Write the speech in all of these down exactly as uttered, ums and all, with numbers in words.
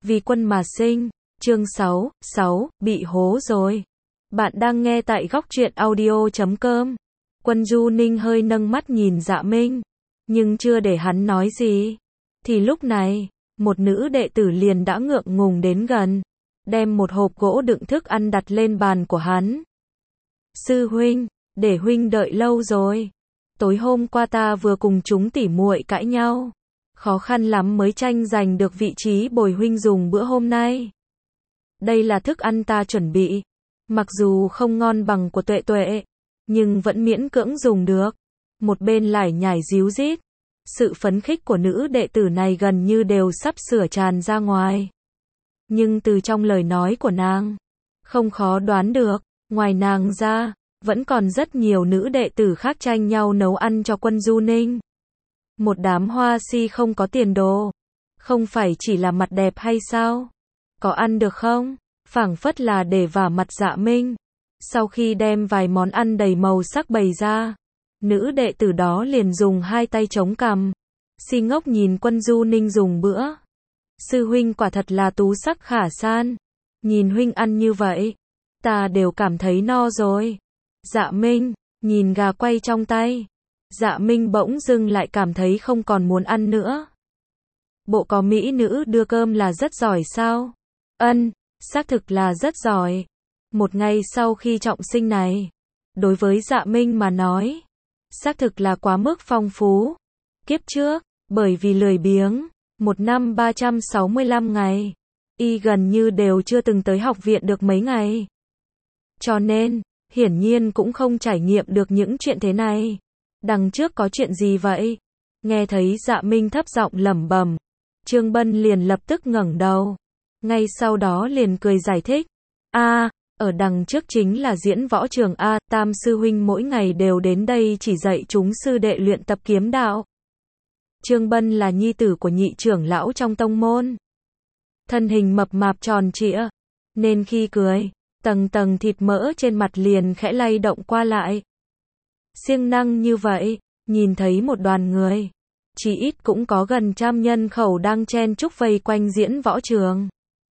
Vì quân mà sinh. Chương sáu, sáu, bị hố rồi. Bạn đang nghe tại góc truyện audio chấm com. Quân Du Ninh hơi nâng mắt nhìn Dạ Minh, nhưng chưa để hắn nói gì, thì lúc này, một nữ đệ tử liền đã ngượng ngùng đến gần, đem một hộp gỗ đựng thức ăn đặt lên bàn của hắn. Sư huynh, để huynh đợi lâu rồi. Tối hôm qua ta vừa cùng chúng tỉ muội cãi nhau, khó khăn lắm mới tranh giành được vị trí bồi huynh dùng bữa hôm nay. Đây là thức ăn ta chuẩn bị, mặc dù không ngon bằng của Tuệ Tuệ, nhưng vẫn miễn cưỡng dùng được. Một bên lải nhải díu dít, sự phấn khích của nữ đệ tử này gần như đều sắp sửa tràn ra ngoài. Nhưng từ trong lời nói của nàng, không khó đoán được, ngoài nàng ra, vẫn còn rất nhiều nữ đệ tử khác tranh nhau nấu ăn cho Quân Du Ninh. Một đám hoa si không có tiền đồ, không phải chỉ là mặt đẹp hay sao? Có ăn được không? Phảng phất là để vả mặt Dạ Minh. Sau khi đem vài món ăn đầy màu sắc bày ra, nữ đệ tử đó liền dùng hai tay chống cằm, si ngốc nhìn Quân Du Ninh dùng bữa. Sư huynh quả thật là tú sắc khả san, nhìn huynh ăn như vậy, ta đều cảm thấy no rồi. Dạ Minh, nhìn gà quay trong tay, Dạ Minh bỗng dưng lại cảm thấy không còn muốn ăn nữa. Bộ có mỹ nữ đưa cơm là rất giỏi sao? Ân, xác thực là rất giỏi. Một ngày sau khi trọng sinh này, đối với Dạ Minh mà nói, xác thực là quá mức phong phú. Kiếp trước, bởi vì lười biếng, một năm ba trăm sáu mươi lăm ngày, y gần như đều chưa từng tới học viện được mấy ngày. Cho nên, hiển nhiên cũng không trải nghiệm được những chuyện thế này. Đằng trước có chuyện gì vậy? Nghe thấy Dạ Minh thấp giọng lẩm bẩm, Trương Bân liền lập tức ngẩng đầu, ngay sau đó liền cười giải thích. A, à, ở đằng trước chính là diễn võ trường A, Tam sư huynh mỗi ngày đều đến đây chỉ dạy chúng sư đệ luyện tập kiếm đạo. Trương Bân là nhi tử của nhị trưởng lão trong tông môn. Thân hình mập mạp tròn trịa, nên khi cười, tầng tầng thịt mỡ trên mặt liền khẽ lay động qua lại. Siêng năng như vậy, nhìn thấy một đoàn người, chỉ ít cũng có gần trăm nhân khẩu đang chen chúc vây quanh diễn võ trường.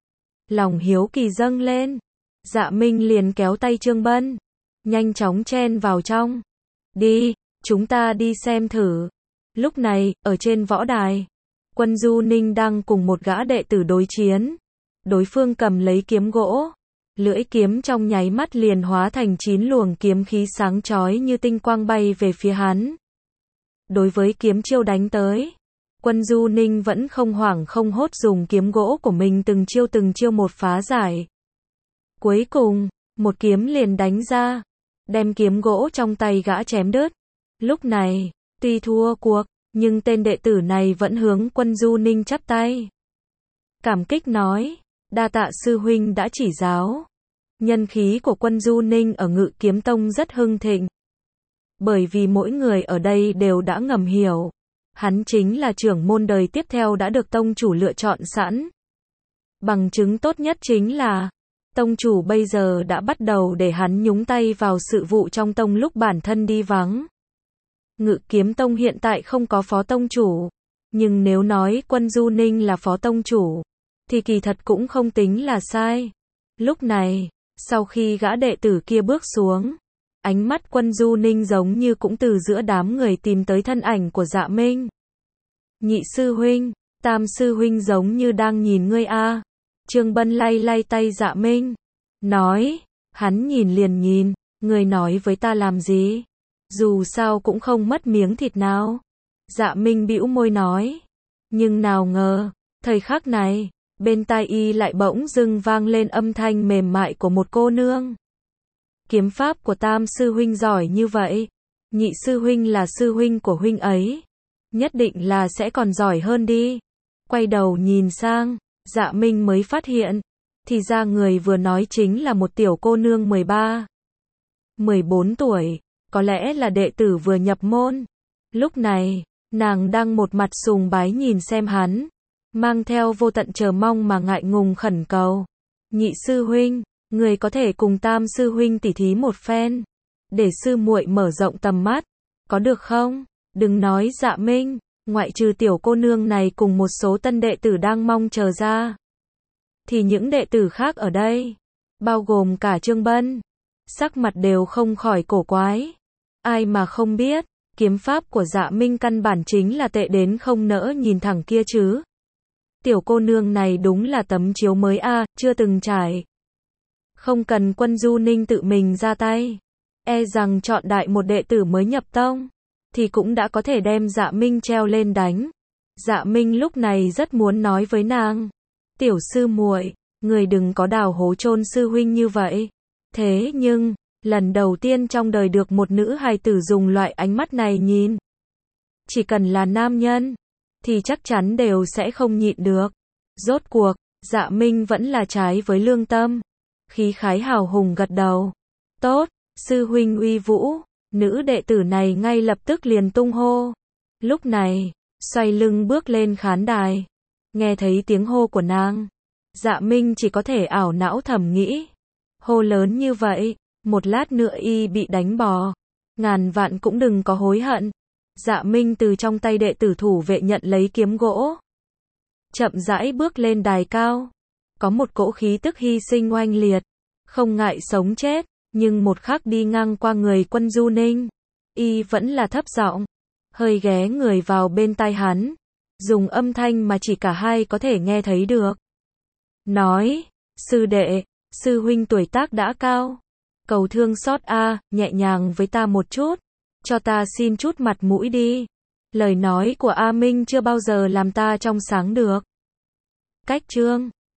Lòng hiếu kỳ dâng lên, Dạ Minh liền kéo tay Trương Bân, nhanh chóng chen vào trong. Đi, chúng ta đi xem thử. Lúc này, ở trên võ đài, Quân Du Ninh đang cùng một gã đệ tử đối chiến. Đối phương cầm lấy kiếm gỗ, lưỡi kiếm trong nháy mắt liền hóa thành chín luồng kiếm khí sáng chói như tinh quang bay về phía hắn. Đối với kiếm chiêu đánh tới, Quân Du Ninh vẫn không hoảng không hốt dùng kiếm gỗ của mình từng chiêu từng chiêu một phá giải. Cuối cùng, một kiếm liền đánh ra, đem kiếm gỗ trong tay gã chém đứt. Lúc này, tuy thua cuộc, nhưng tên đệ tử này vẫn hướng Quân Du Ninh chắp tay. Cảm kích nói, đa tạ sư huynh đã chỉ giáo. Nhân khí của Quân Du Ninh ở Ngự Kiếm Tông rất hưng thịnh. Bởi vì mỗi người ở đây đều đã ngầm hiểu, hắn chính là trưởng môn đời tiếp theo đã được tông chủ lựa chọn sẵn. Bằng chứng tốt nhất chính là, tông chủ bây giờ đã bắt đầu để hắn nhúng tay vào sự vụ trong tông lúc bản thân đi vắng. Ngự Kiếm Tông hiện tại không có phó tông chủ, nhưng nếu nói Quân Du Ninh là phó tông chủ, thì kỳ thật cũng không tính là sai. Lúc này, sau khi gã đệ tử kia bước xuống, ánh mắt Quân Du Ninh giống như cũng từ giữa đám người tìm tới thân ảnh của Dạ Minh. Nhị sư huynh, Tam sư huynh giống như đang nhìn ngươi a. Trương Bân lay lay tay Dạ Minh, nói, hắn nhìn liền nhìn, ngươi nói với ta làm gì? Dù sao cũng không mất miếng thịt nào. Dạ Minh bĩu môi nói, nhưng nào ngờ, thời khắc này, bên tai y lại bỗng dưng vang lên âm thanh mềm mại của một cô nương. Kiếm pháp của Tam sư huynh giỏi như vậy, nhị sư huynh là sư huynh của huynh ấy, nhất định là sẽ còn giỏi hơn đi. Quay đầu nhìn sang, Dạ Minh mới phát hiện, thì ra người vừa nói chính là một tiểu cô nương mười ba, mười bốn tuổi, có lẽ là đệ tử vừa nhập môn. Lúc này, nàng đang một mặt sùng bái nhìn xem hắn, mang theo vô tận chờ mong mà ngại ngùng khẩn cầu. Nhị sư huynh, người có thể cùng Tam sư huynh tỉ thí một phen, để sư muội mở rộng tầm mắt, có được không? Đừng nói Dạ Minh, ngoại trừ tiểu cô nương này cùng một số tân đệ tử đang mong chờ ra. thì những đệ tử khác ở đây, bao gồm cả Trương Bân, sắc mặt đều không khỏi cổ quái. Ai mà không biết, kiếm pháp của Dạ Minh căn bản chính là tệ đến không nỡ nhìn thẳng kia chứ. Tiểu cô nương này đúng là tấm chiếu mới a, chưa từng trải. Không cần Quân Du Ninh tự mình ra tay, e rằng chọn đại một đệ tử mới nhập tông, thì cũng đã có thể đem Dạ Minh treo lên đánh. Dạ Minh lúc này rất muốn nói với nàng, tiểu sư muội, người đừng có đào hố chôn sư huynh như vậy. Thế nhưng, lần đầu tiên trong đời được một nữ hài tử dùng loại ánh mắt này nhìn. Chỉ cần là nam nhân, thì chắc chắn đều sẽ không nhịn được. Rốt cuộc, Dạ Minh vẫn là trái với lương tâm. Khí khái hào hùng gật đầu. Tốt, sư huynh uy vũ. Nữ đệ tử này ngay lập tức liền tung hô. Lúc này, xoay lưng bước lên khán đài. Nghe thấy tiếng hô của nàng, Dạ Minh chỉ có thể ảo não thầm nghĩ. Hô lớn như vậy, một lát nữa y bị đánh bò. Ngàn vạn cũng đừng có hối hận. Dạ Minh từ trong tay đệ tử thủ vệ nhận lấy kiếm gỗ. Chậm rãi bước lên đài cao. Có một cỗ khí tức hy sinh oanh liệt. Không ngại sống chết, nhưng một khắc đi ngang qua người Quân Du Ninh. Y vẫn là thấp giọng, hơi ghé người vào bên tai hắn. Dùng âm thanh mà chỉ cả hai có thể nghe thấy được. Nói, sư đệ, sư huynh tuổi tác đã cao. Cầu thương xót a, nhẹ nhàng với ta một chút. Cho ta xin chút mặt mũi đi. Lời nói của A Minh chưa bao giờ làm ta trong sáng được. Cách chương